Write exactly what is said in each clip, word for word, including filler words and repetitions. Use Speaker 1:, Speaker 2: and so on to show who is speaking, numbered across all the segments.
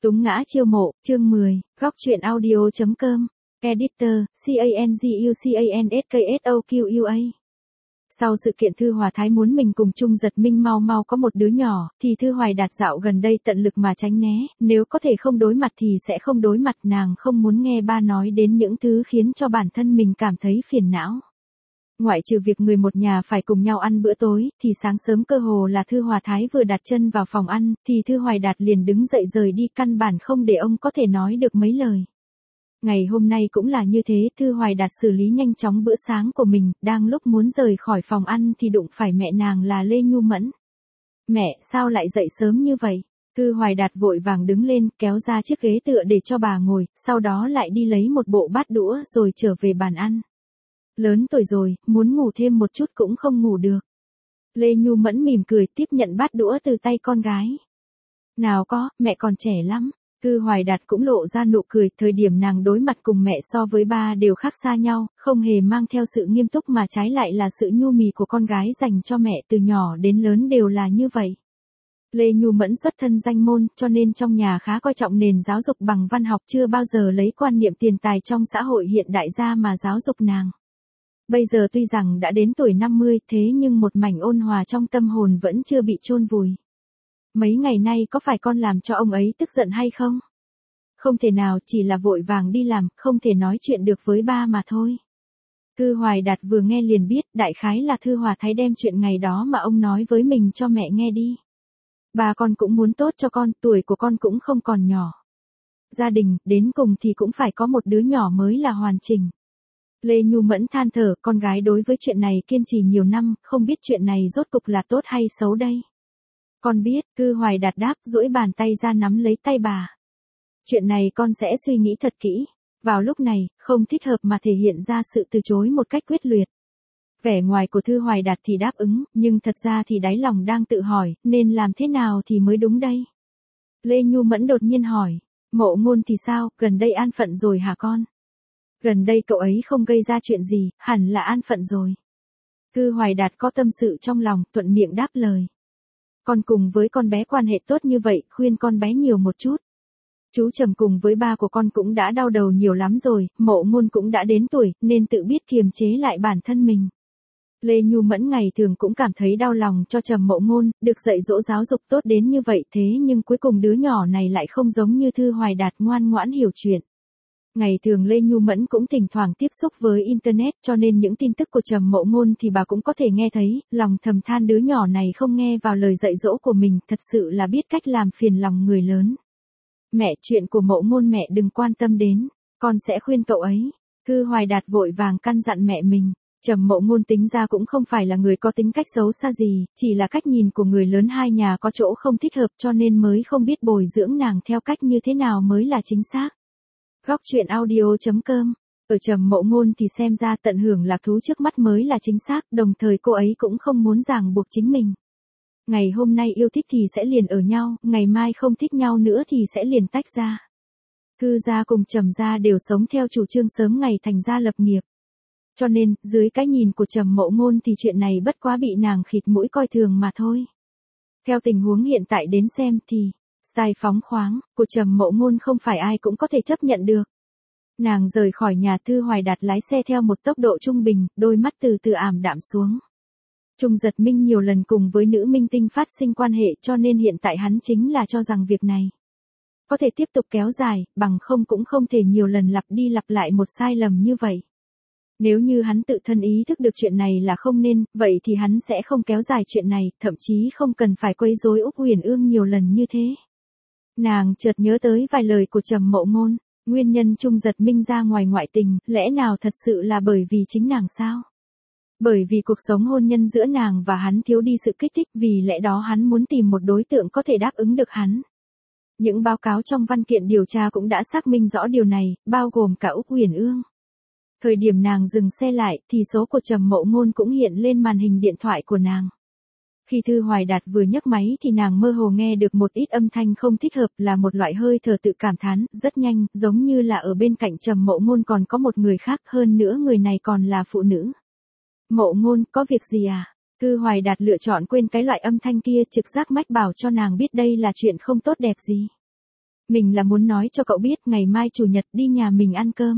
Speaker 1: Túng ngã chiêu mộ, chương mười, góc truyện audio.com, Editor, C-A-N-G-U-C-A-N-S-K-S-O-Q-U-A. Sau sự kiện Thư Hòa Thái muốn mình cùng Trung Giật Minh mau mau có một đứa nhỏ, thì Thư Hoài Đạt dạo gần đây tận lực mà tránh né, nếu có thể không đối mặt thì sẽ không đối mặt, nàng không muốn nghe ba nói đến những thứ khiến cho bản thân mình cảm thấy phiền não. Ngoại trừ việc người một nhà phải cùng nhau ăn bữa tối, thì sáng sớm cơ hồ là Thư Hòa Thái vừa đặt chân vào phòng ăn, thì Thư Hoài Đạt liền đứng dậy rời đi, căn bản không để ông có thể nói được mấy lời. Ngày hôm nay cũng là như thế, Thư Hoài Đạt xử lý nhanh chóng bữa sáng của mình, đang lúc muốn rời khỏi phòng ăn thì đụng phải mẹ nàng là Lê Nhu Mẫn. Mẹ, sao lại dậy sớm như vậy? Thư Hoài Đạt vội vàng đứng lên, kéo ra chiếc ghế tựa để cho bà ngồi, sau đó lại đi lấy một bộ bát đũa rồi trở về bàn ăn. Lớn tuổi rồi, muốn ngủ thêm một chút cũng không ngủ được. Lê Nhu Mẫn mỉm cười tiếp nhận bát đũa từ tay con gái. Nào có, mẹ còn trẻ lắm. Thư Hoài Đạt cũng lộ ra nụ cười, thời điểm nàng đối mặt cùng mẹ so với ba đều khác xa nhau, không hề mang theo sự nghiêm túc mà trái lại là sự nhu mì của con gái dành cho mẹ, từ nhỏ đến lớn đều là như vậy. Lê Nhu Mẫn xuất thân danh môn, cho nên trong nhà khá coi trọng nền giáo dục bằng văn học, chưa bao giờ lấy quan niệm tiền tài trong xã hội hiện đại ra mà giáo dục nàng. Bây giờ tuy rằng đã đến tuổi năm mươi, thế nhưng một mảnh ôn hòa trong tâm hồn vẫn chưa bị chôn vùi. Mấy ngày nay có phải con làm cho ông ấy tức giận hay không? Không thể nào, chỉ là vội vàng đi làm, không thể nói chuyện được với ba mà thôi. Thư Hoài Đạt vừa nghe liền biết, đại khái là Thư Hòa Thái đem chuyện ngày đó mà ông nói với mình cho mẹ nghe đi. Ba con cũng muốn tốt cho con, tuổi của con cũng không còn nhỏ. Gia đình, đến cùng thì cũng phải có một đứa nhỏ mới là hoàn chỉnh. Lê Nhu Mẫn than thở, con gái đối với chuyện này kiên trì nhiều năm, không biết chuyện này rốt cục là tốt hay xấu đây. Con biết, Thư Hoài Đạt đáp, duỗi bàn tay ra nắm lấy tay bà. Chuyện này con sẽ suy nghĩ thật kỹ. Vào lúc này, không thích hợp mà thể hiện ra sự từ chối một cách quyết liệt. Vẻ ngoài của Thư Hoài Đạt thì đáp ứng, nhưng thật ra thì đáy lòng đang tự hỏi, nên làm thế nào thì mới đúng đây. Lê Nhu Mẫn đột nhiên hỏi, Mộ Ngôn thì sao, gần đây an phận rồi hả con? Gần đây cậu ấy không gây ra chuyện gì, hẳn là an phận rồi. Thư Hoài Đạt có tâm sự trong lòng, thuận miệng đáp lời. Con cùng với con bé quan hệ tốt như vậy, khuyên con bé nhiều một chút. Chú Trầm cùng với ba của con cũng đã đau đầu nhiều lắm rồi, Mộ Ngôn cũng đã đến tuổi, nên tự biết kiềm chế lại bản thân mình. Lê Nhu Mẫn ngày thường cũng cảm thấy đau lòng cho Trầm Mộ Ngôn, được dạy dỗ giáo dục tốt đến như vậy, thế nhưng cuối cùng đứa nhỏ này lại không giống như Thư Hoài Đạt ngoan ngoãn hiểu chuyện. Ngày thường Lê Nhu Mẫn cũng thỉnh thoảng tiếp xúc với Internet, cho nên những tin tức của Trầm Mộ Ngôn thì bà cũng có thể nghe thấy, lòng thầm than đứa nhỏ này không nghe vào lời dạy dỗ của mình, thật sự là biết cách làm phiền lòng người lớn. Mẹ, chuyện của Mộ Ngôn mẹ đừng quan tâm đến, con sẽ khuyên cậu ấy. Thư Hoài Đạt vội vàng căn dặn mẹ mình. Trầm Mộ Ngôn tính ra cũng không phải là người có tính cách xấu xa gì, chỉ là cách nhìn của người lớn hai nhà có chỗ không thích hợp, cho nên mới không biết bồi dưỡng nàng theo cách như thế nào mới là chính xác. Góc truyện audio.com. Ở Trầm Mộ Ngôn thì xem ra tận hưởng lạc thú trước mắt mới là chính xác, đồng thời cô ấy cũng không muốn ràng buộc chính mình. Ngày hôm nay yêu thích thì sẽ liền ở nhau, ngày mai không thích nhau nữa thì sẽ liền tách ra. Thư gia cùng Trầm gia đều sống theo chủ trương sớm ngày thành gia lập nghiệp. Cho nên, dưới cái nhìn của Trầm Mộ Ngôn thì chuyện này bất quá bị nàng khịt mũi coi thường mà thôi. Theo tình huống hiện tại đến xem thì, style phóng khoáng của Trầm Mộ Ngôn không phải ai cũng có thể chấp nhận được. Nàng rời khỏi nhà, Thư Hoài Đạt lái xe theo một tốc độ trung bình, đôi mắt từ từ ảm đạm xuống. Trung Giật Minh nhiều lần cùng với nữ minh tinh phát sinh quan hệ, cho nên hiện tại hắn chính là cho rằng việc này có thể tiếp tục kéo dài, bằng không cũng không thể nhiều lần lặp đi lặp lại một sai lầm như vậy. Nếu như hắn tự thân ý thức được chuyện này là không nên, vậy thì hắn sẽ không kéo dài chuyện này, thậm chí không cần phải quấy rối Úc Huyền Ương nhiều lần như thế. Nàng chợt nhớ tới vài lời của Trầm Mộ Ngôn, nguyên nhân Trung Giật Minh ra ngoài ngoại tình, lẽ nào thật sự là bởi vì chính nàng sao? Bởi vì cuộc sống hôn nhân giữa nàng và hắn thiếu đi sự kích thích, vì lẽ đó hắn muốn tìm một đối tượng có thể đáp ứng được hắn. Những báo cáo trong văn kiện điều tra cũng đã xác minh rõ điều này, bao gồm cả Úc Huyền Ương. Thời điểm nàng dừng xe lại, thì số của Trầm Mộ Ngôn cũng hiện lên màn hình điện thoại của nàng. Khi Thư Hoài Đạt vừa nhấc máy thì nàng mơ hồ nghe được một ít âm thanh không thích hợp, là một loại hơi thở tự cảm thán, rất nhanh, giống như là ở bên cạnh Trầm Mộ Ngôn còn có một người khác, hơn nữa người này còn là phụ nữ. Mộ Ngôn, có việc gì à? Thư Hoài Đạt lựa chọn quên cái loại âm thanh kia, trực giác mách bảo cho nàng biết đây là chuyện không tốt đẹp gì. Mình là muốn nói cho cậu biết ngày mai chủ nhật đi nhà mình ăn cơm.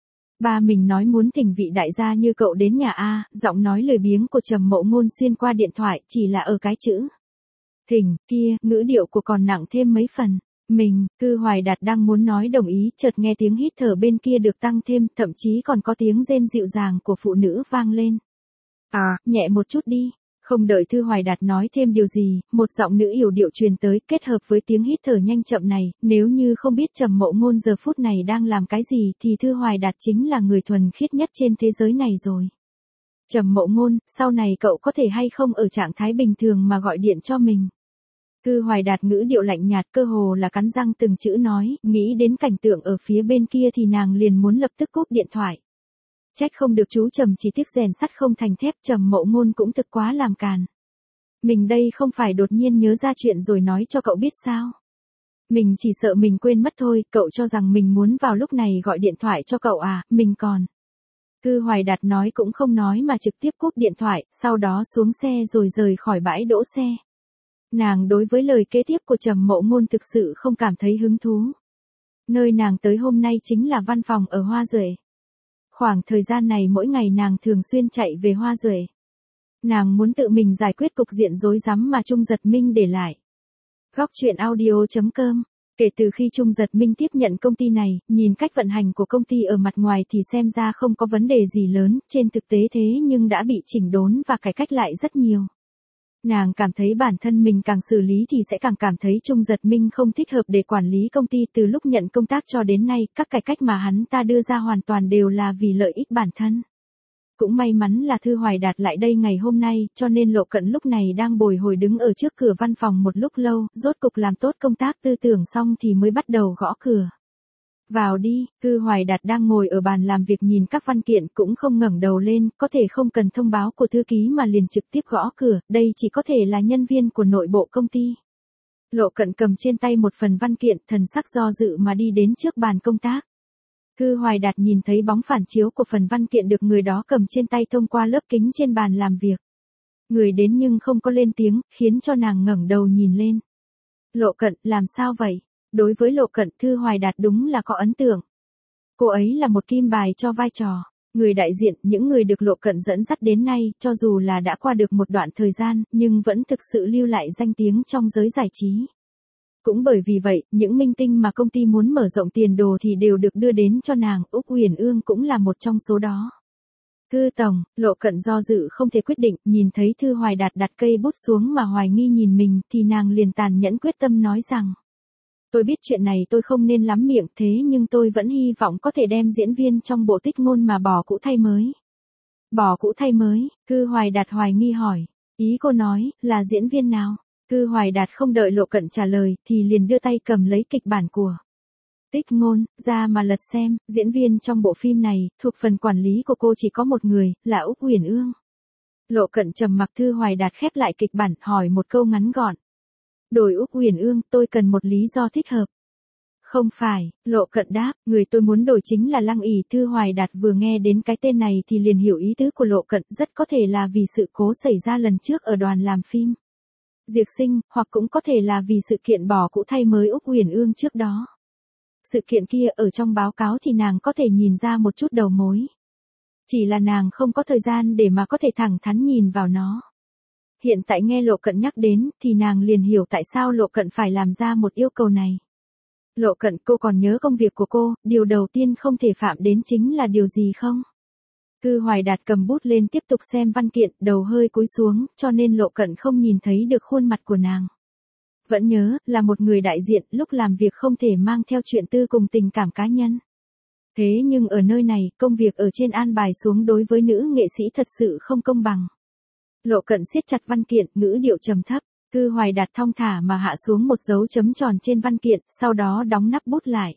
Speaker 1: Ba mình nói muốn thỉnh vị đại gia như cậu đến nhà A, giọng nói lười biếng của Trầm Mộ Ngôn xuyên qua điện thoại chỉ là ở cái chữ thỉnh kia, ngữ điệu của còn nặng thêm mấy phần. Mình, Cư Hoài Đạt đang muốn nói đồng ý, chợt nghe tiếng hít thở bên kia được tăng thêm, thậm chí còn có tiếng rên dịu dàng của phụ nữ vang lên. À, nhẹ một chút đi. Không đợi Thư Hoài Đạt nói thêm điều gì, một giọng nữ yểu điệu truyền tới, kết hợp với tiếng hít thở nhanh chậm này, nếu như không biết Trầm Mộ Ngôn giờ phút này đang làm cái gì thì Thư Hoài Đạt chính là người thuần khiết nhất trên thế giới này rồi. Trầm Mộ Ngôn, sau này cậu có thể hay không ở trạng thái bình thường mà gọi điện cho mình. Thư Hoài Đạt ngữ điệu lạnh nhạt, cơ hồ là cắn răng từng chữ nói, nghĩ đến cảnh tượng ở phía bên kia thì nàng liền muốn lập tức cúp điện thoại. Trách không được chú Trầm chỉ tiếc rèn sắt không thành thép, Trầm Mộ Ngôn cũng thực quá làm càn. Mình đây không phải đột nhiên nhớ ra chuyện rồi nói cho cậu biết sao. Mình chỉ sợ mình quên mất thôi, cậu cho rằng mình muốn vào lúc này gọi điện thoại cho cậu à, mình còn. Thư Hoài Đạt nói cũng không nói mà trực tiếp cúp điện thoại, sau đó xuống xe rồi rời khỏi bãi đỗ xe. Nàng đối với lời kế tiếp của Trầm Mộ Ngôn thực sự không cảm thấy hứng thú. Nơi nàng tới hôm nay chính là văn phòng ở Hoa Duệ. Khoảng thời gian này mỗi ngày nàng thường xuyên chạy về Hoa Duệ. Nàng muốn tự mình giải quyết cục diện rối rắm mà Trung Giật Minh để lại. Góc truyện audio chấm com. Kể từ khi Trung Giật Minh tiếp nhận công ty này, nhìn cách vận hành của công ty ở mặt ngoài thì xem ra không có vấn đề gì lớn, trên thực tế thế nhưng đã bị chỉnh đốn và cải cách lại rất nhiều. Nàng cảm thấy bản thân mình càng xử lý thì sẽ càng cảm thấy Trung Giật Minh không thích hợp để quản lý công ty. Từ lúc nhận công tác cho đến nay, các cải cách mà hắn ta đưa ra hoàn toàn đều là vì lợi ích bản thân. Cũng may mắn là Thư Hoài Đạt lại đây ngày hôm nay, cho nên Lộ Cận lúc này đang bồi hồi đứng ở trước cửa văn phòng một lúc lâu, rốt cục làm tốt công tác tư tưởng xong thì mới bắt đầu gõ cửa. Vào đi, Thư Hoài Đạt đang ngồi ở bàn làm việc nhìn các văn kiện cũng không ngẩng đầu lên, có thể không cần thông báo của thư ký mà liền trực tiếp gõ cửa, đây chỉ có thể là nhân viên của nội bộ công ty. Lộ Cận cầm trên tay một phần văn kiện, thần sắc do dự mà đi đến trước bàn công tác. Thư Hoài Đạt nhìn thấy bóng phản chiếu của phần văn kiện được người đó cầm trên tay thông qua lớp kính trên bàn làm việc. Người đến nhưng không có lên tiếng, khiến cho nàng ngẩng đầu nhìn lên. Lộ Cận, làm sao vậy? Đối với Lộ Cận, Thư Hoài Đạt đúng là có ấn tượng. Cô ấy là một kim bài cho vai trò. Người đại diện, những người được Lộ Cận dẫn dắt đến nay, cho dù là đã qua được một đoạn thời gian, nhưng vẫn thực sự lưu lại danh tiếng trong giới giải trí. Cũng bởi vì vậy, những minh tinh mà công ty muốn mở rộng tiền đồ thì đều được đưa đến cho nàng, Úc Uyển Ương cũng là một trong số đó. Thư tổng, Lộ Cận do dự không thể quyết định, nhìn thấy Thư Hoài Đạt đặt cây bút xuống mà hoài nghi nhìn mình, thì nàng liền tàn nhẫn quyết tâm nói rằng. Tôi biết chuyện này tôi không nên lắm miệng, thế nhưng tôi vẫn hy vọng có thể đem diễn viên trong bộ Tích Ngôn mà bỏ cũ thay mới. Bỏ cũ thay mới, Thư Hoài Đạt hoài nghi hỏi. Ý cô nói, là diễn viên nào? Thư Hoài Đạt không đợi Lộ Cận trả lời, thì liền đưa tay cầm lấy kịch bản của Tích Ngôn, ra mà lật xem. Diễn viên trong bộ phim này, thuộc phần quản lý của cô chỉ có một người, là Úc Uyển Ương. Lộ Cận trầm mặc, Thư Hoài Đạt khép lại kịch bản, hỏi một câu ngắn gọn. Đổi Úc Uyển Ương, tôi cần một lý do thích hợp. Không phải, Lộ Cận đáp, người tôi muốn đổi chính là Lăng ỉ. Thư Hoài Đạt vừa nghe đến cái tên này thì liền hiểu ý tứ của Lộ Cận, rất có thể là vì sự cố xảy ra lần trước ở đoàn làm phim Diệp Sinh, hoặc cũng có thể là vì sự kiện bỏ cũ thay mới Úc Uyển Ương trước đó. Sự kiện kia ở trong báo cáo thì nàng có thể nhìn ra một chút đầu mối. Chỉ là nàng không có thời gian để mà có thể thẳng thắn nhìn vào nó. Hiện tại nghe Lộ Cận nhắc đến, thì nàng liền hiểu tại sao Lộ Cận phải làm ra một yêu cầu này. Lộ Cận, cô còn nhớ công việc của cô, điều đầu tiên không thể phạm đến chính là điều gì không? Thư Hoài Đạt cầm bút lên tiếp tục xem văn kiện, đầu hơi cúi xuống, cho nên Lộ Cận không nhìn thấy được khuôn mặt của nàng. Vẫn nhớ, là một người đại diện, lúc làm việc không thể mang theo chuyện tư cùng tình cảm cá nhân. Thế nhưng ở nơi này, công việc ở trên an bài xuống đối với nữ nghệ sĩ thật sự không công bằng. Lộ Cận siết chặt văn kiện, ngữ điệu trầm thấp. Thư Hoài Đạt thong thả mà hạ xuống một dấu chấm tròn trên văn kiện, sau đó đóng nắp bút lại.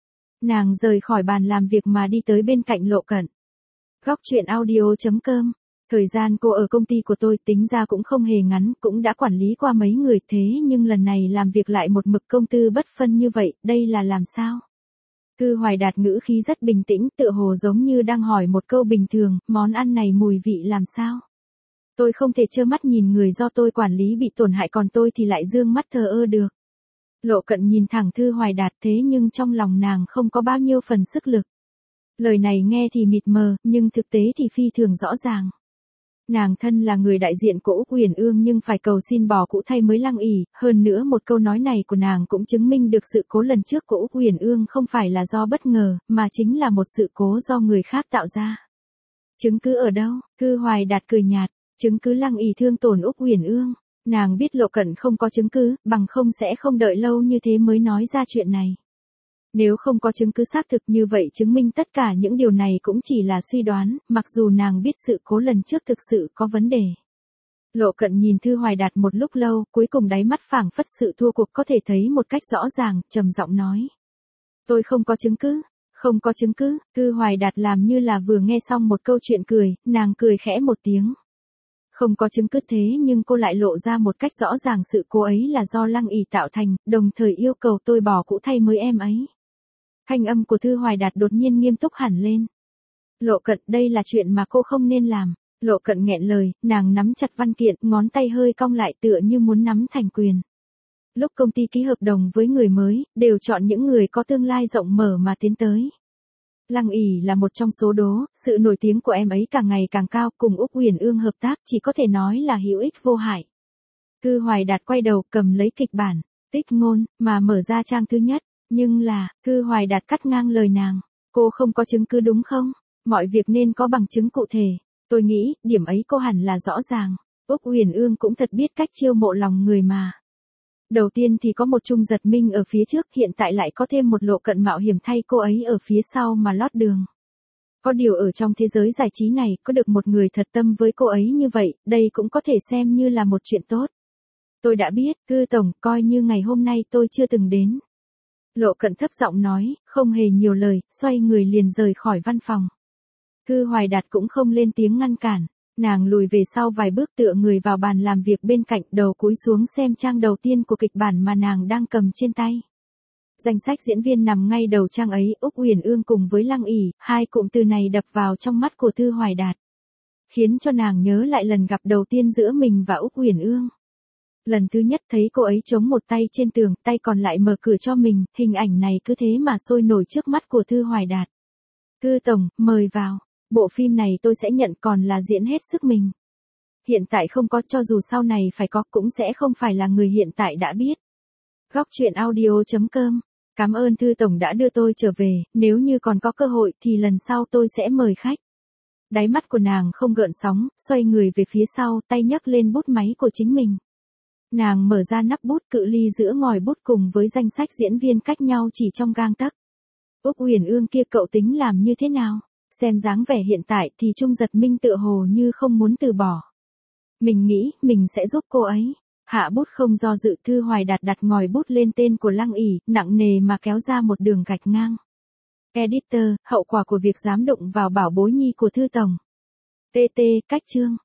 Speaker 1: Nàng rời khỏi bàn làm việc mà đi tới bên cạnh Lộ Cận. Góc truyện audio chấm com. Thời gian cô ở công ty của tôi tính ra cũng không hề ngắn, cũng đã quản lý qua mấy người, thế nhưng lần này làm việc lại một mực công tư bất phân như vậy, đây là làm sao? Thư Hoài Đạt ngữ khí rất bình tĩnh, tựa hồ giống như đang hỏi một câu bình thường, món ăn này mùi vị làm sao? Tôi không thể trơ mắt nhìn người do tôi quản lý bị tổn hại còn tôi thì lại dương mắt thờ ơ được. Lộ Cận nhìn thẳng Thư Hoài Đạt thế nhưng trong lòng nàng không có bao nhiêu phần sức lực. Lời này nghe thì mịt mờ, nhưng thực tế thì phi thường rõ ràng. Nàng thân là người đại diện của Úc Uyển Ương nhưng phải cầu xin bỏ cũ thay mới Lăng ỉ, hơn nữa một câu nói này của nàng cũng chứng minh được sự cố lần trước của Úc Uyển Ương không phải là do bất ngờ, mà chính là một sự cố do người khác tạo ra. Chứng cứ ở đâu? Thư Hoài Đạt cười nhạt, chứng cứ Lăng ỉ thương tổn Úc Uyển Ương. Nàng biết Lộ Cận không có chứng cứ, bằng không sẽ không đợi lâu như thế mới nói ra chuyện này. Nếu không có chứng cứ xác thực như vậy chứng minh tất cả những điều này cũng chỉ là suy đoán, mặc dù nàng biết sự cố lần trước thực sự có vấn đề. Lộ Cận nhìn Thư Hoài Đạt một lúc lâu, cuối cùng đáy mắt phảng phất sự thua cuộc có thể thấy một cách rõ ràng, trầm giọng nói. Tôi không có chứng cứ, không có chứng cứ, Thư Hoài Đạt làm như là vừa nghe xong một câu chuyện cười, nàng cười khẽ một tiếng. Không có chứng cứ thế nhưng cô lại lộ ra một cách rõ ràng sự cố ấy là do Lăng ỉ tạo thành, đồng thời yêu cầu tôi bỏ cũ thay mới em ấy. Thanh âm của Thư Hoài Đạt đột nhiên nghiêm túc hẳn lên. Lộ Cận, đây là chuyện mà cô không nên làm. Lộ Cận nghẹn lời, nàng nắm chặt văn kiện, ngón tay hơi cong lại tựa như muốn nắm thành quyền. Lúc công ty ký hợp đồng với người mới, đều chọn những người có tương lai rộng mở mà tiến tới. Lăng ỉ là một trong số đó, sự nổi tiếng của em ấy càng ngày càng cao, cùng Úc Uyển Ương hợp tác chỉ có thể nói là hữu ích vô hại. Thư Hoài Đạt quay đầu cầm lấy kịch bản, tích ngôn, mà mở ra trang thứ nhất. Nhưng là, Thư Hoài Đạt cắt ngang lời nàng. Cô không có chứng cứ đúng không? Mọi việc nên có bằng chứng cụ thể. Tôi nghĩ, điểm ấy cô hẳn là rõ ràng. Úc Uyển Ương cũng thật biết cách chiêu mộ lòng người mà. Đầu tiên thì có một Trung Giật Minh ở phía trước, hiện tại lại có thêm một Lộ Cận mạo hiểm thay cô ấy ở phía sau mà lót đường. Có điều ở trong thế giới giải trí này, có được một người thật tâm với cô ấy như vậy, đây cũng có thể xem như là một chuyện tốt. Tôi đã biết, Thư Tổng, coi như ngày hôm nay tôi chưa từng đến. Lộ Cận thấp giọng nói, không hề nhiều lời, xoay người liền rời khỏi văn phòng. Thư Hoài Đạt cũng không lên tiếng ngăn cản, nàng lùi về sau vài bước tựa người vào bàn làm việc bên cạnh, đầu cúi xuống xem trang đầu tiên của kịch bản mà nàng đang cầm trên tay. Danh sách diễn viên nằm ngay đầu trang ấy, Úc Uyển Ương cùng với Lăng ỉ, hai cụm từ này đập vào trong mắt của Thư Hoài Đạt, khiến cho nàng nhớ lại lần gặp đầu tiên giữa mình và Úc Uyển Ương. Lần thứ nhất thấy cô ấy chống một tay trên tường, tay còn lại mở cửa cho mình, hình ảnh này cứ thế mà sôi nổi trước mắt của Thư Hoài Đạt. Thư Tổng, mời vào, bộ phim này tôi sẽ nhận còn là diễn hết sức mình. Hiện tại không có, cho dù sau này phải có cũng sẽ không phải là người hiện tại đã biết. Góc truyện audio chấm com. Cảm ơn Thư Tổng đã đưa tôi trở về, nếu như còn có cơ hội thì lần sau tôi sẽ mời khách. Đáy mắt của nàng không gợn sóng, xoay người về phía sau, tay nhấc lên bút máy của chính mình. Nàng mở ra nắp bút, cự ly giữa ngòi bút cùng với danh sách diễn viên cách nhau chỉ trong gang tấc. Úc Uyển Ương kia cậu tính làm như thế nào? Xem dáng vẻ hiện tại thì Trung Giật Minh tựa hồ như không muốn từ bỏ. Mình nghĩ, mình sẽ giúp cô ấy. Hạ bút không do dự, Thư Hoài Đạt đặt ngòi bút lên tên của Lăng ỉ, nặng nề mà kéo ra một đường gạch ngang. Editor, hậu quả của việc dám đụng vào bảo bối nhi của Thư Tổng. tê tê, cách chương.